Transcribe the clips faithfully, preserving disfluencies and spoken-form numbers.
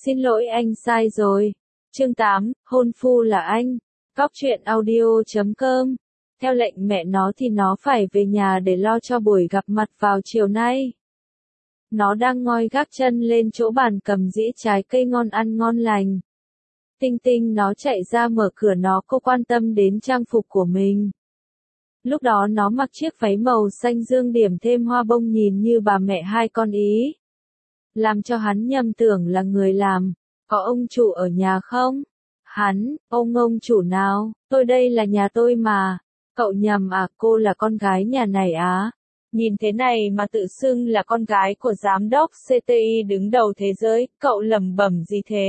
Xin lỗi anh sai rồi. Chương tám, hôn phu là anh. Cóc truyện audio chấm com. Theo lệnh mẹ nó thì nó phải về nhà để lo cho buổi gặp mặt vào chiều nay. Nó đang ngoi gác chân lên chỗ bàn cầm dĩa trái cây ngon ăn ngon lành. Tinh Tinh nó chạy ra mở cửa, nó cô quan tâm đến trang phục của mình. Lúc đó nó mặc chiếc váy màu xanh dương điểm thêm hoa bông nhìn như bà mẹ hai con Ý. Làm cho hắn nhầm tưởng là người làm. Có ông chủ ở nhà không? Hắn, ông ông chủ nào? Tôi đây là nhà tôi mà. Cậu nhầm à, cô là con gái nhà này á. Nhìn thế này mà tự xưng là con gái của giám đốc xê tê i đứng đầu thế giới, cậu lẩm bẩm gì thế?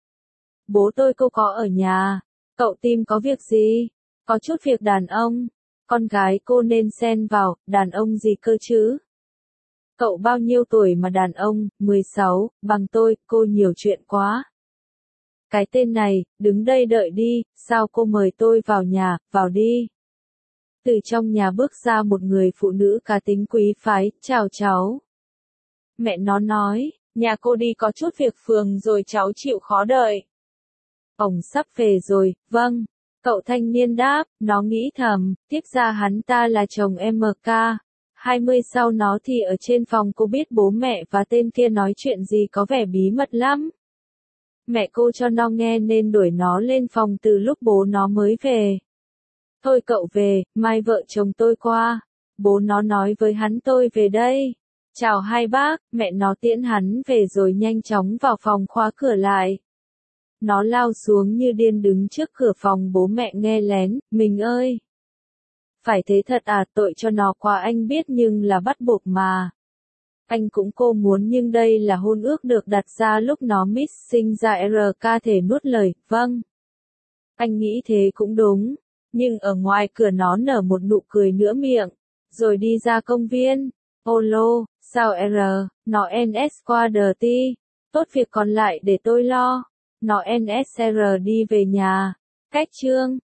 Bố tôi cô có ở nhà. Cậu tìm có việc gì? Có chút việc đàn ông. Con gái cô nên xen vào, đàn ông gì cơ chứ? Cậu bao nhiêu tuổi mà đàn ông? mười sáu, bằng tôi, cô nhiều chuyện quá. Cái tên này, đứng đây đợi đi, sao cô mời tôi vào nhà, vào đi. Từ trong nhà bước ra một người phụ nữ cá tính quý phái, chào cháu. Mẹ nó nói, nhà cô đi có chút việc phường rồi cháu chịu khó đợi. Ông sắp về rồi, vâng. Cậu thanh niên đáp, nó nghĩ thầm, tiếp ra hắn ta là chồng em ca. hai mươi sau nó thì ở trên phòng cô biết bố mẹ và tên kia nói chuyện gì có vẻ bí mật lắm. Mẹ cô cho nó nghe nên đuổi nó lên phòng từ lúc bố nó mới về. Thôi cậu về, mai vợ chồng tôi qua. Bố nó nói với hắn tôi về đây. Chào hai bác, mẹ nó tiễn hắn về rồi nhanh chóng vào phòng khóa cửa lại. Nó lao xuống như điên đứng trước cửa phòng bố mẹ nghe lén, mình ơi. Phải thế thật à, tội cho nó quá anh biết nhưng là bắt buộc mà. Anh cũng cô muốn nhưng đây là hôn ước được đặt ra lúc nó miss sinh ra rờ ca thể nuốt lời, vâng. Anh nghĩ thế cũng đúng, nhưng ở ngoài cửa nó nở một nụ cười nửa miệng, rồi đi ra công viên. Olo, sao R, nó en ét qua đờ ti, tốt việc còn lại để tôi lo. Nó en ét rờ đi về nhà. Cách chương